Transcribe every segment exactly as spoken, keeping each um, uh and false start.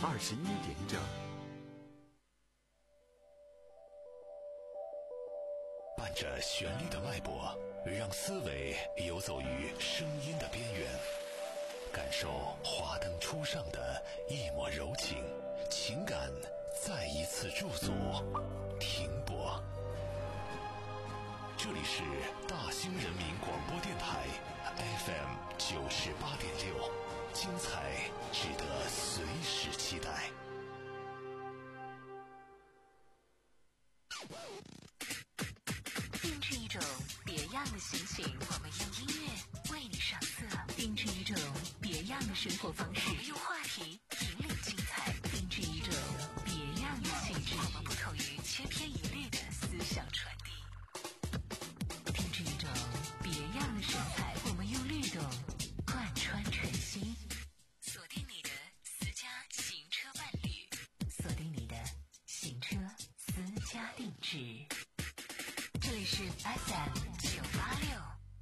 二十一点整。 伴着旋律的脉搏，让思维游走于声音的边缘，感受华灯初上的一抹柔情，情感再一次驻足停泊。这里是大兴人民广播电台 F M 九十八点六，精彩值得随时期待。 定制一种别样的心情，我们用音乐为你上色；定制一种别样的生活方式，我们用话题引领精彩；定制一种别样的气质，我们不同于千篇一律的思想传递；定制一种别样的神采，我们用律动贯穿全新。锁定你的私家行车伴侣，锁定你的行车私家定制。这里是 F M 九八六。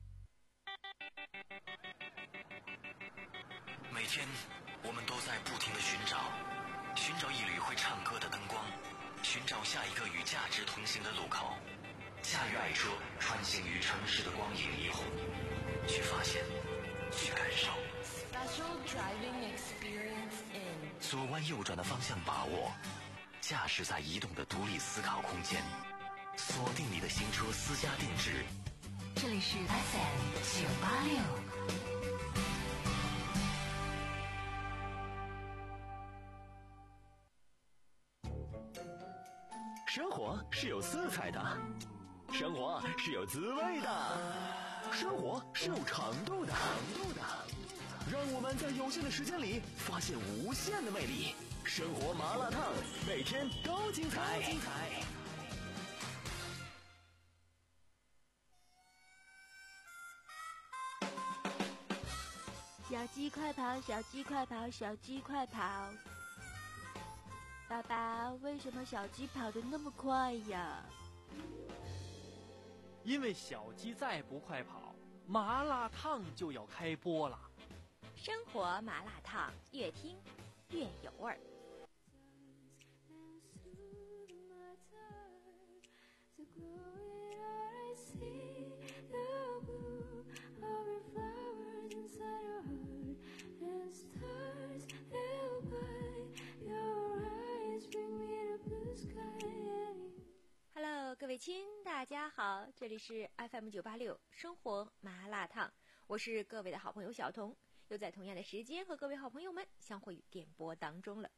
每天我们都在不停地寻找，寻找一缕会唱歌的灯光，寻找下一个与价值同行的路口。驾驭爱车，穿行于城市的光影霓虹，去发现，去感受。 Special driving experience in 左弯右转的方向把握，驾驶在移动的独立思考空间。锁定你的行车私家定制， 这里是 F M 九八六。 生活是有色彩的，生活是有滋味的，生活是有长度的。让我们在有限的时间里发现无限的魅力。生活麻辣烫，每天都精彩。 小鸡快跑，小鸡快跑，小鸡快跑！爸爸，为什么小鸡跑得那么快呀？ 因为小鸡再不快跑，麻辣烫就要开播了。 生活麻辣烫，越听越有味儿。Hello， 各位亲，大家好，这里是 F M 九八六生活麻辣烫，我是各位的好朋友小彤，又在同样的时间和各位好朋友们相会于电波当中了。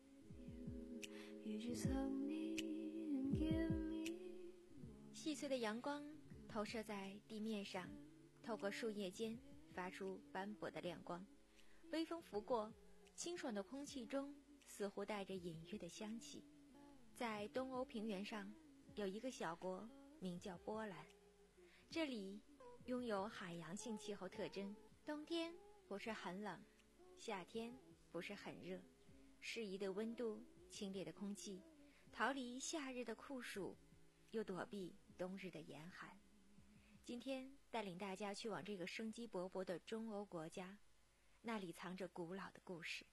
细碎的阳光投射在地面上，透过树叶间发出斑驳的亮光，微风拂过，清爽的空气中似乎带着隐约的香气。在东欧平原上有一个小国名叫波兰，这里拥有海洋性气候特征，冬天不是很冷，夏天不是很热，适宜的温度，清冽的空气，逃离夏日的酷暑，又躲避冬日的严寒。今天带领大家去往这个生机勃勃的中欧国家，那里藏着古老的故事。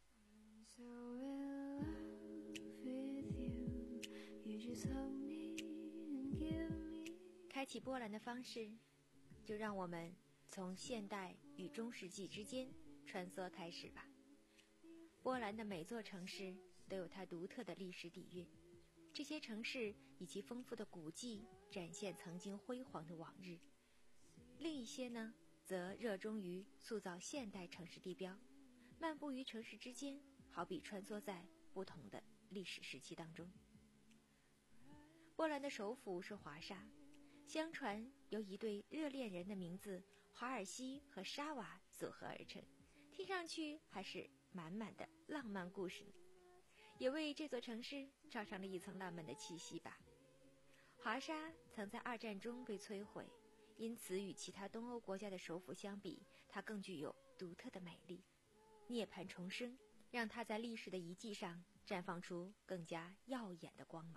开启波兰的方式，就让我们从现代与中世纪之间穿梭开始吧。波兰的每座城市都有它独特的历史底蕴，这些城市以其丰富的古迹展现曾经辉煌的往日，另一些呢则热衷于塑造现代城市地标，漫步于城市之间，好比穿梭在不同的历史时期当中。波兰的首府是华沙，相传由一对热恋人的名字华尔西和沙瓦组合而成，听上去还是满满的浪漫故事呢，也为这座城市罩上了一层浪漫的气息吧。华沙曾在二战中被摧毁，因此与其他东欧国家的首府相比，它更具有独特的美丽。涅槃重生，让它在历史的遗迹上绽放出更加耀眼的光芒。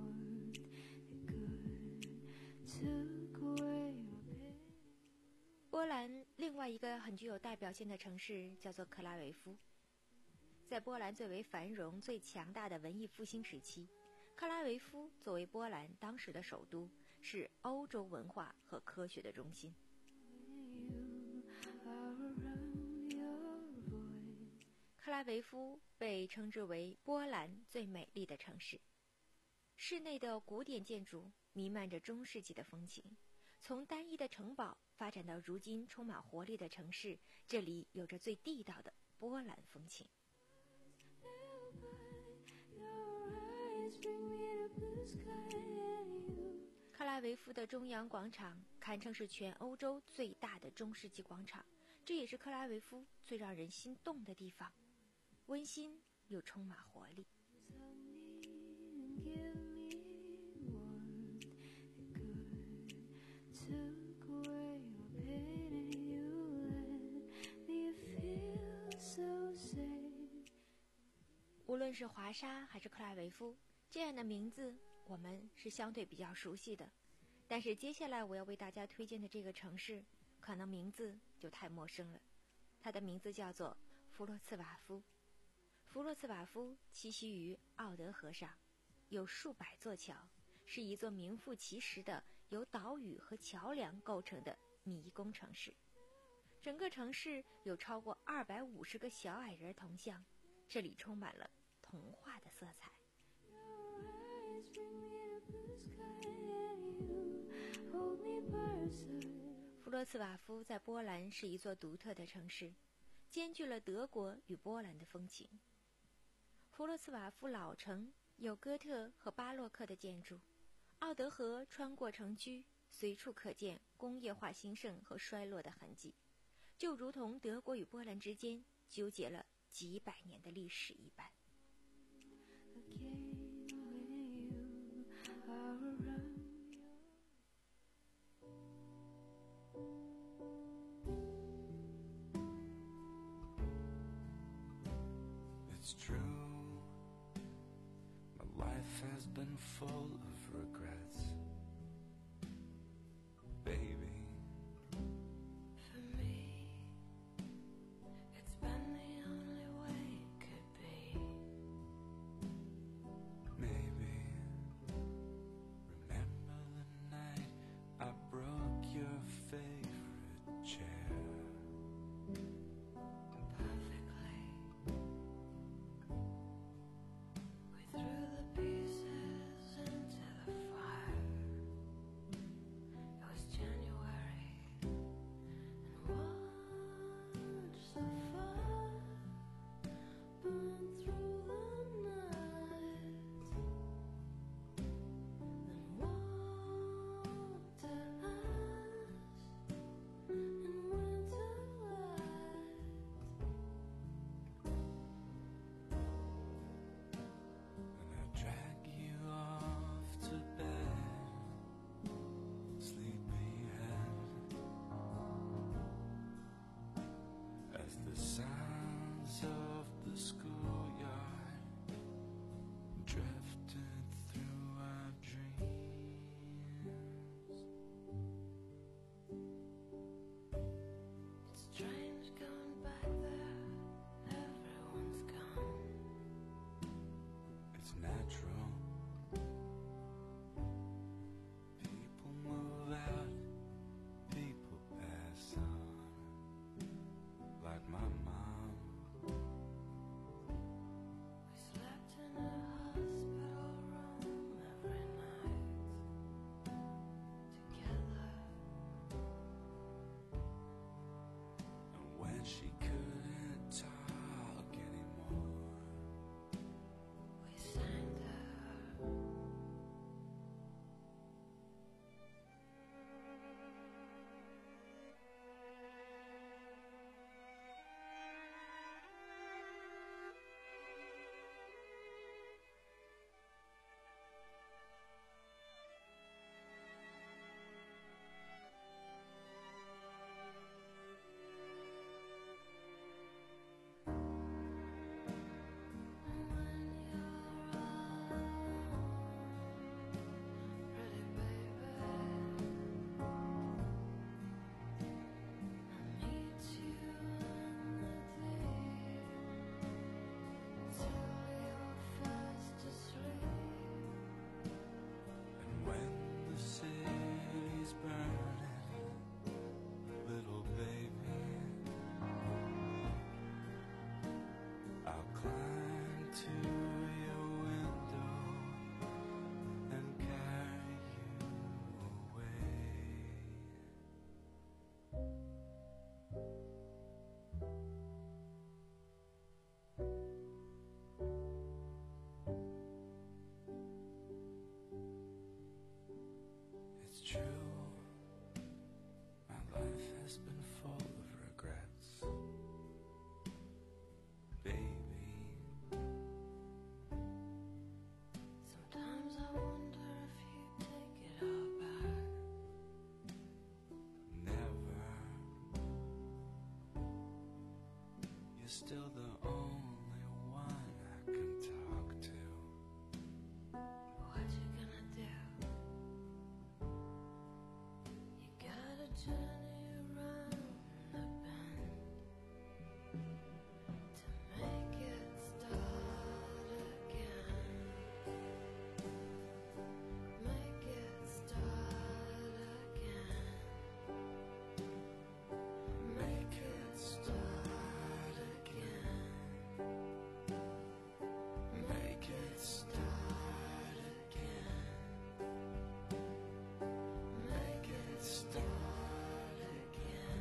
波波兰另外一个很具有代表性的城市叫做克拉维夫。在波兰最为繁荣、最强大的文艺复兴时期，克拉维夫作为波兰当时的首都，是欧洲文化和科学的中心。克拉维夫被称之为波兰最美丽的城市，室内的古典建筑弥漫着中世纪的风情，从单一的城堡发展到如今充满活力的城市，这里有着最地道的波兰风情。克拉维夫的中央广场堪称是全欧洲最大的中世纪广场，这也是克拉维夫最让人心动的地方，温馨又充满活力。无论是华沙还是克拉维夫，这样的名字我们是相对比较熟悉的，但是接下来我要为大家推荐的这个城市，可能名字就太陌生了。它的名字叫做弗洛茨瓦夫。弗洛茨瓦夫栖息于奥德河上，有数百座桥，是一座名副其实的由岛屿和桥梁构成的迷宫城市。整个城市有超过二百五十个小矮人铜像，这里充满了童话的色彩。弗洛茨瓦夫在波兰是一座独特的城市，兼具了德国与波兰的风情。弗洛茨瓦夫老城有哥特和巴洛克的建筑，奥德河穿过城区，随处可见工业化兴盛和衰落的痕迹，就如同德国与波兰之间纠结了几百年的历史一般。 It's true, my life has been full of regrets, baby. For me, it's been the only way it could be. Maybe, remember the night I broke your favorite chair. Perfectly, we threw the pieces into the fire. has been full of regrets, baby. Sometimes I wonder if you take it all back. Never. You're still the only one I can talk to. What you gonna do? You gotta turn it around the bend to make it start again. Make it start again. Make it start again. Make it start again. Make it start again.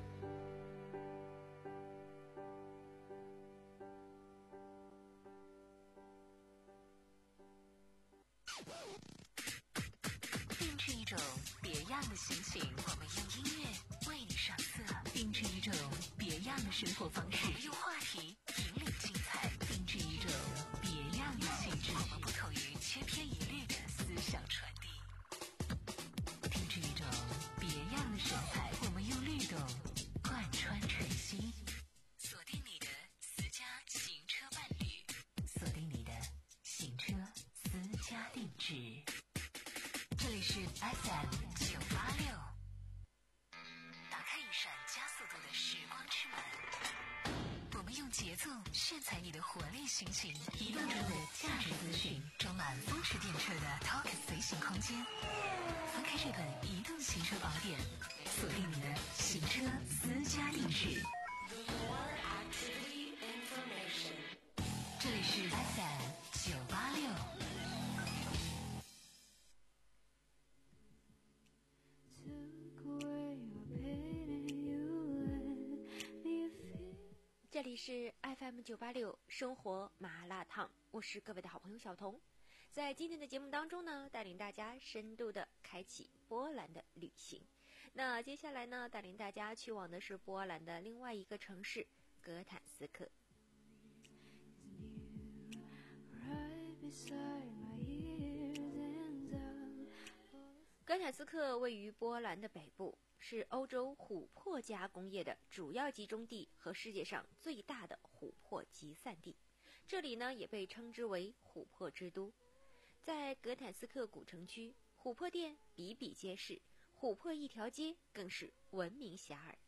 定制一种别样的心情，我们用音乐为你上色；定制一种别样的生活方式，我们用话题引领精彩；定制一种别样的性质，我们不同于千篇一律的思想传递；定制一种别样的神采，我们用律动贯穿晨曦。锁定你的私家行车伴侣，锁定你的行车私家定制。这里是 F M 九八六，打开一扇加速度的时光之门，我们用节奏炫彩你的活力心情，移动中的价值资讯，装满风驰电掣的 Talk 随行空间。翻开这本移动行车宝典，锁定你的行车私家定制。这里是 F M 九八六。 这里是 F M 九八六生活麻辣烫，我是各位的好朋友小童。在今天的节目当中呢，带领大家深度的开启波兰的旅行。那接下来呢，带领大家去往的是波兰的另外一个城市格坦斯克。格坦斯克位于波兰的北部，是欧洲琥珀加工业的主要集中地和世界上最大的琥珀集散地。这里呢也被称之为琥珀之都。在格坦斯克古城区，琥珀店比比皆是，琥珀一条街更是闻名遐迩。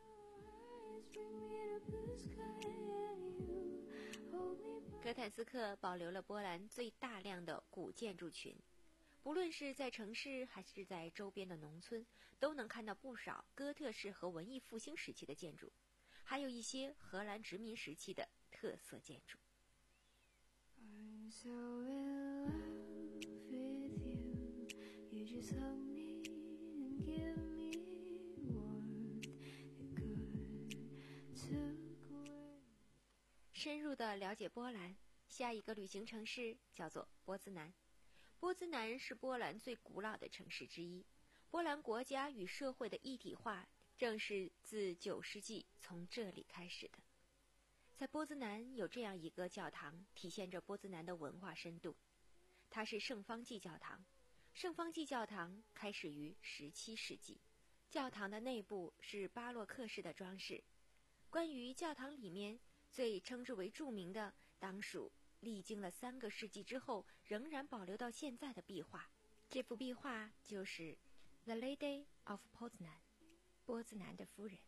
格坦斯克保留了波兰最大量的古建筑群，不论是在城市还是在周边的农村，都能看到不少哥特式和文艺复兴时期的建筑，还有一些荷兰殖民时期的特色建筑。I'm so in love with you, you just hug me and give me warmth, it could took away. 深入的了解波兰，下一个旅行城市叫做波兹南。波兹南是波兰最古老的城市之一，波兰国家与社会的一体化正是自九世纪从这里开始的。在波兹南有这样一个教堂，体现着波兹南的文化深度。它是圣方济教堂。圣方济教堂开始于十七世纪，教堂的内部是巴洛克式的装饰。关于教堂里面最称之为著名的，当属历经了三个世纪之后仍然保留到现在的壁画。这幅壁画就是《The Lady of Poznan》，波兹南的夫人。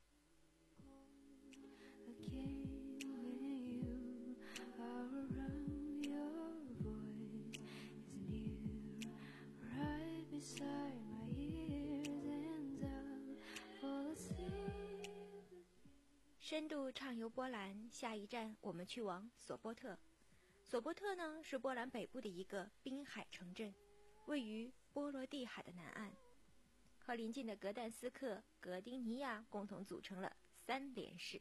深度畅游波兰，下一站我们去往索波特。索波特呢是波兰北部的一个滨海城镇，位于波罗的海的南岸，和邻近的格但斯克、格丁尼亚共同组成了三连市。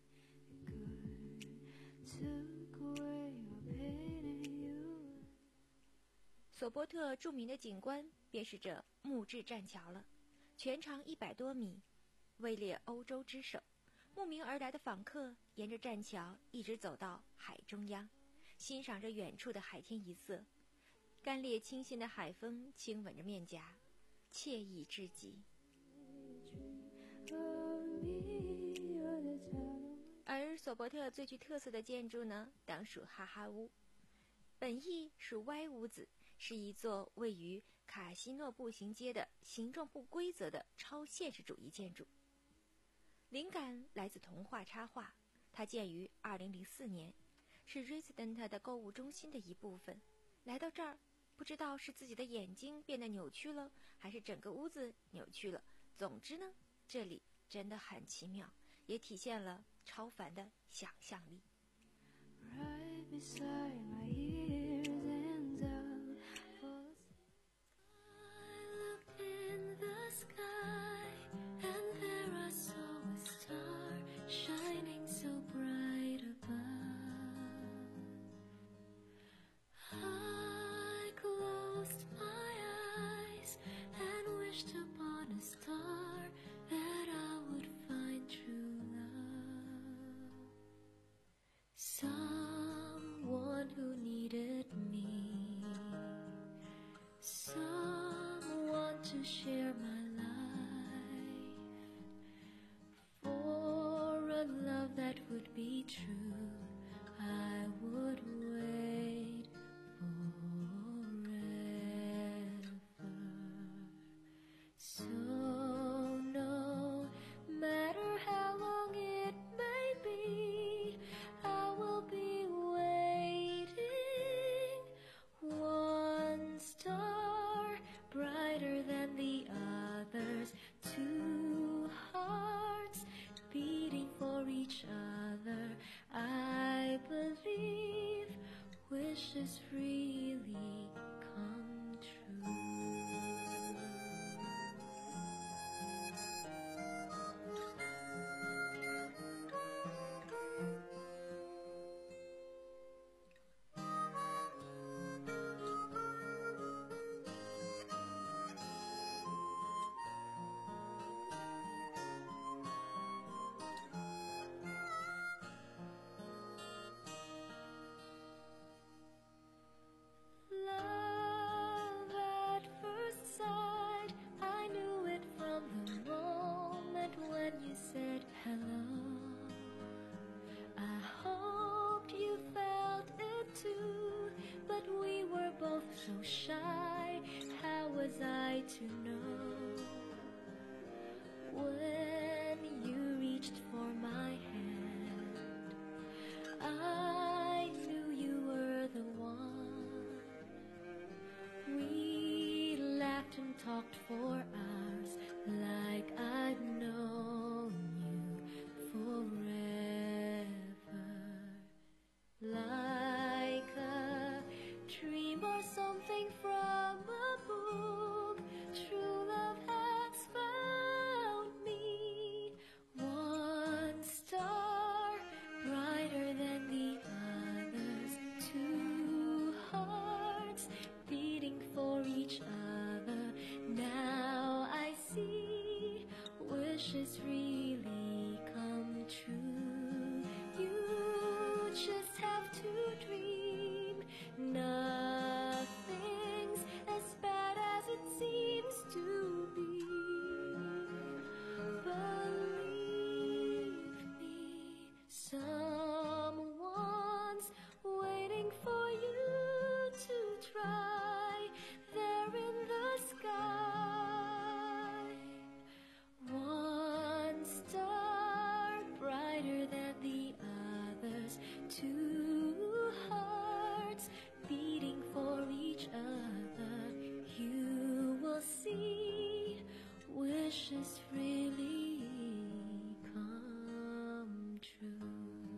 索波特著名的景观便是这木质栈桥了，全长一百多米， 位列欧洲之首。慕名而来的访客沿着栈桥一直走到海中央，欣赏着远处的海天一色，干冽清新的海风轻吻着面颊，惬意至极。而索伯特最具特色的建筑呢，当属哈哈屋，本意属歪屋子，是一座位于卡西诺步行街的形状不规则的超现实主义建筑。灵感来自童话插画，它建于二零零四年，是 Resident 的购物中心的一部分。来到这儿，不知道是自己的眼睛变得扭曲了，还是整个屋子扭曲了。总之呢，这里真的很奇妙，也体现了超凡的想象力。 Right beside my ears and down. I looked in the sky, and there I saw a star shining so bright above. I closed my eyes and wished upon a star that I would find true love. Someone who needed me, someone to share my life, for a love that would be true, I would wait forever. So no matter how long it may be, I will be waiting. One star brighter than the others, two hearts beating for each other. I believe wishes really come true. Love at first sight, I knew it from the moment when you said hello. I hoped you felt it too, but we were both so shy. How was I to know? When you reached for my hand, I knew you were the one. We laughed and talked for hours like I'd known you forever. Like a dream or something from a book, true love has found me. One star brighter than the others, two hearts beating for each other. Now I see wishes really come true. You just have to dream. Nothing's as bad as it seems to be. Believe me, someone's waiting for you to try. There in the sky, one star brighter than the others, two hearts beating for each other. You will see wishes really come true.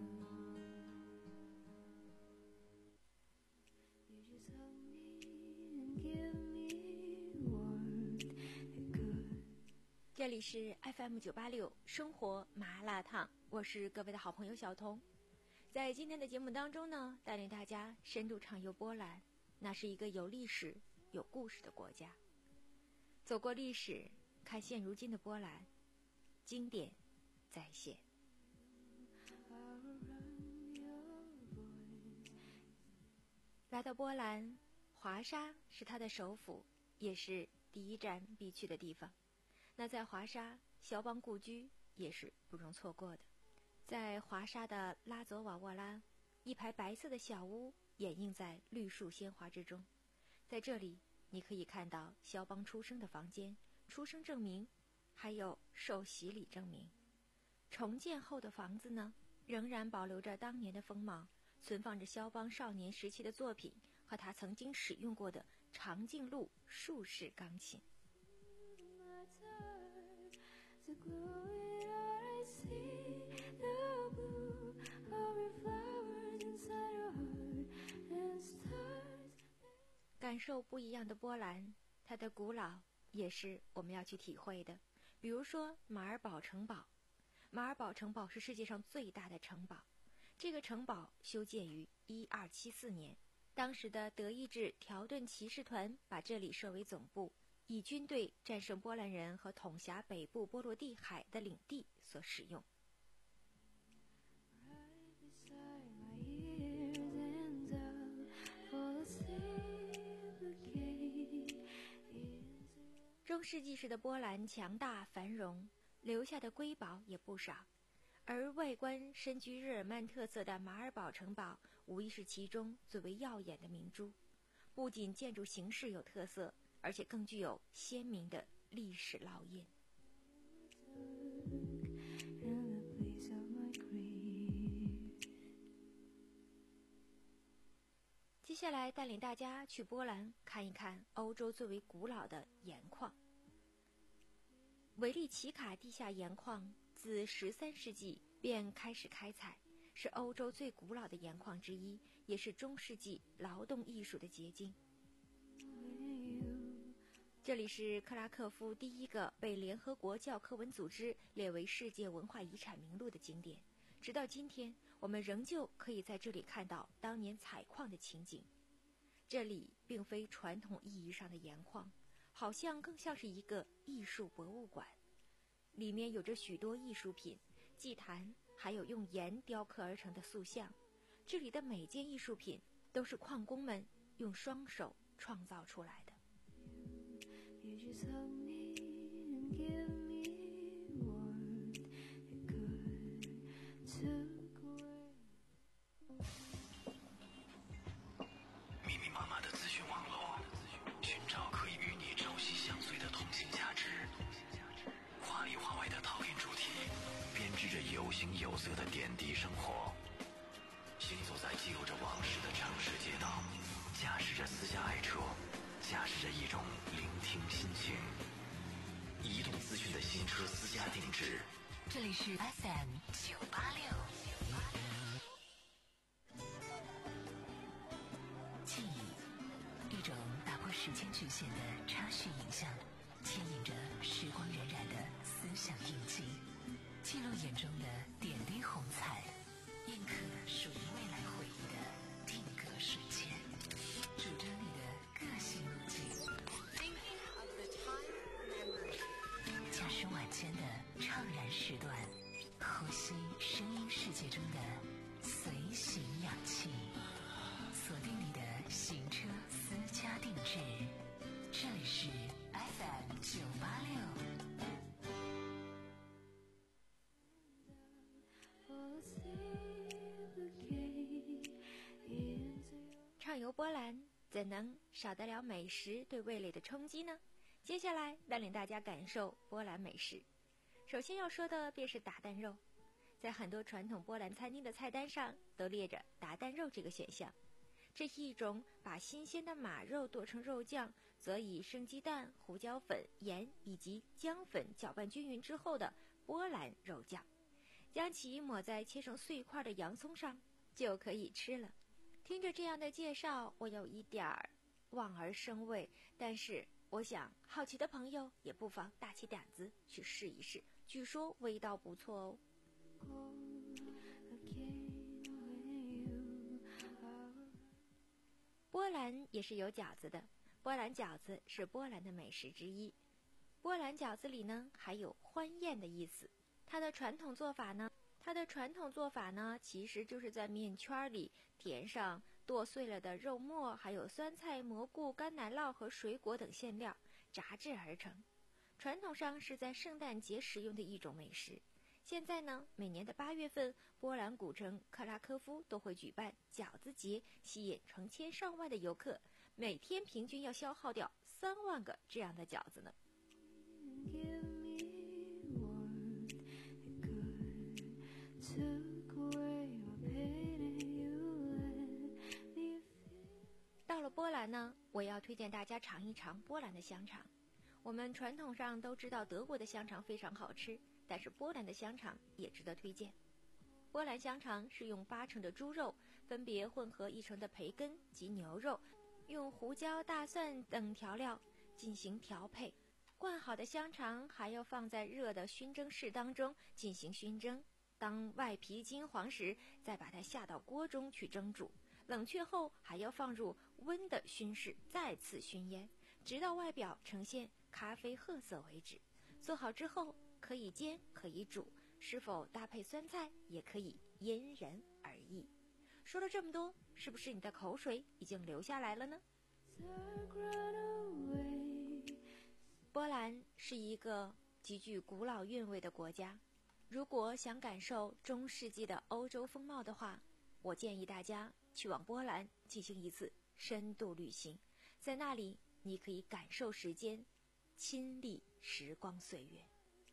You just hug me and give me warmth. It could. 这里是 F M 九八六生活麻辣烫，我是各位的好朋友小童。在今天的节目当中呢，带领大家深度畅游波兰，那是一个有历史、有故事的国家。走过历史，看现如今的波兰， 经典再现。来到波兰，华沙是它的首府，也是第一站必去的地方。那在华沙，肖邦故居也是不容错过的。在华沙的拉佐瓦沃拉，一排白色的小屋掩映在绿树鲜花之中。在这里，你可以看到肖邦出生的房间、出生证明，还有受洗礼证明。重建后的房子呢，仍然保留着当年的风貌，存放着肖邦少年时期的作品和他曾经使用过的长颈鹿竖式钢琴。感受不一样的波兰，它的古老也是我们要去体会的。比如说马尔堡城堡，马尔堡城堡是世界上最大的城堡。这个城堡修建于一二七四年，当时的德意志条顿骑士团把这里设为总部，以军队战胜波兰人和统辖北部波罗的海的领地所使用。中世纪时的波兰强大繁荣，留下的瑰宝也不少，而外观深具日耳曼特色的马尔堡城堡无疑是其中最为耀眼的明珠。不仅建筑形式有特色，而且更具有鲜明的历史烙印。接下来带领大家去波兰看一看欧洲最为古老的盐矿。维利奇卡地下盐矿自十三世纪便开始开采，是欧洲最古老的盐矿之一，也是中世纪劳动艺术的结晶。这里是克拉克夫第一个被联合国教科文组织列为世界文化遗产名录的景点，直到今天，我们仍旧可以在这里看到当年采矿的情景。这里并非传统意义上的盐矿，好像更像是一个艺术博物馆，里面有着许多艺术品、祭坛，还有用盐雕刻而成的塑像。这里的每件艺术品都是矿工们用双手创造出来的。 密密麻麻的资讯网络，寻找可以与你朝夕相随的同性价值。华里华外的讨厌主题，编织着有形有色的点滴生活。行走在记录着往事的城市街道，驾驶着私家爱车，驾驶着一种聆听心情。移动资讯的新车私家定制， 这里是 F M 九八六。记忆，一种打破时间局限的插叙影像，牵引着时光荏苒的思想印记，记录眼中的点滴红彩，印刻属于未来回忆的定格瞬间，主张你的个性路径。驾驶晚间的怅然时段，呼吸声音世界中的随行氧气，锁定你的行车私家定制，这里是 F M 九八六。 畅游波兰，怎能少得了美食对味蕾的冲击呢？接下来带领大家感受波兰美食。首先要说的便是达旦肉，在很多传统波兰餐厅的菜单上都列着达旦肉这个选项。这是一种把新鲜的马肉剁成肉酱，则以生鸡蛋、胡椒粉、盐以及姜粉搅拌均匀之后的波兰肉酱，将其抹在切成碎块的洋葱上，就可以吃了。听着这样的介绍，我有一点儿望而生畏，但是我想好奇的朋友也不妨大起胆子去试一试，据说味道不错哦。波兰也是有饺子的，波兰饺子是波兰的美食之一。波兰饺子里呢还有欢宴的意思， 它的传统做法呢，它的传统做法呢，其实就是在面圈里填上剁碎了的肉末，还有酸菜、蘑菇、干奶酪和水果等馅料，炸制而成。传统上是在圣诞节食用的一种美食。现在呢，每年的八月份，波兰古城克拉科夫都会举办饺子节，吸引成千上万的游客，每天平均要消耗掉三万个这样的饺子呢。到了波兰呢，我要推荐大家尝一尝波兰的香肠。我们传统上都知道德国的香肠非常好吃，但是波兰的香肠也值得推荐。波兰香肠是用八成的猪肉，分别混合一成的培根及牛肉，用胡椒、大蒜等调料进行调配。灌好的香肠还要放在热的熏蒸室当中进行熏蒸，当外皮金黄时，再把它下到锅中去蒸煮。冷却后还要放入温的熏室再次熏腌，直到外表呈现咖啡褐色为止。做好之后可以煎可以煮，是否搭配酸菜也可以因人而异。说了这么多，是不是你的口水已经流下来了呢？波兰是一个极具古老韵味的国家，如果想感受中世纪的欧洲风貌的话，我建议大家去往波兰进行一次深度旅行，在那里你可以感受时间，亲历时光岁月。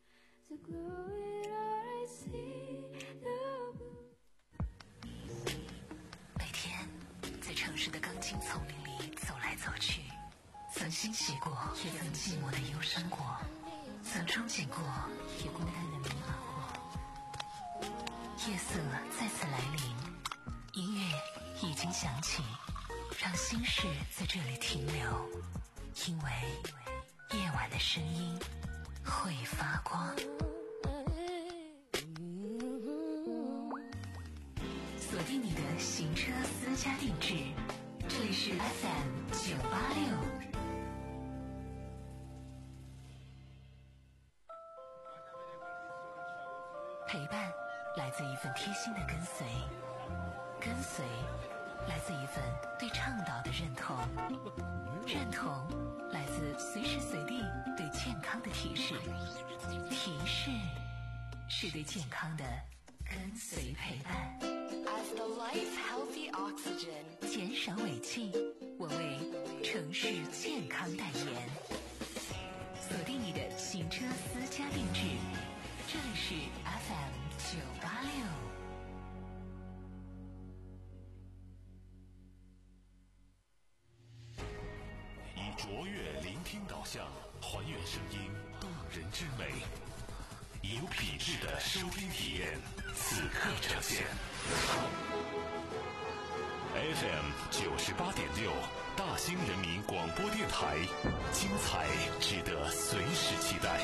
每天在城市的钢筋丛林里走来走去，曾欣喜过，也曾寂寞的忧伤过，曾憧憬过，也孤单的迷茫过。夜色再次来临，音乐已经响起，让心事在这里停留，因为夜晚的声音会发光。锁定你的行车私家定制，这里是 F M 九八六。陪伴来自一份贴心的跟随，跟随来自一份对倡导的认同，认同来自随时随地对健康的提示，提示是对健康的跟随陪伴。As the life healthy oxygen， 减少尾气，我为城市健康代言。锁定你的行车私家定制，这里是 F M 九八六。 以卓越聆听导向，还原声音动人之美，以有品质的收听体验，此刻呈现。F M 九十八点六，大兴人民广播电台，精彩值得随时期待。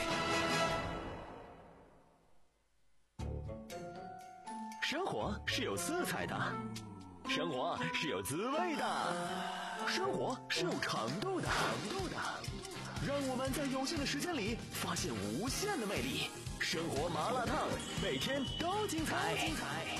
生活是有色彩的，生活是有滋味的，生活是有长度的，长度的。让我们在有限的时间里发现无限的魅力。生活麻辣烫，每天都精彩。精彩。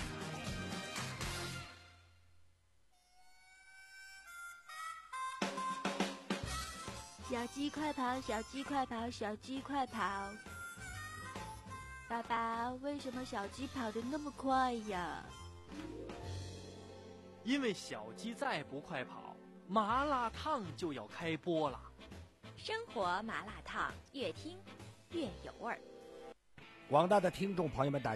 小鸡快跑，小鸡快跑，小鸡快跑！爸爸，为什么小鸡跑得那么快呀？ 因为小鸡再不快跑，麻辣烫就要开播了。 生活麻辣烫，越听越有味儿。 广大的听众朋友们，大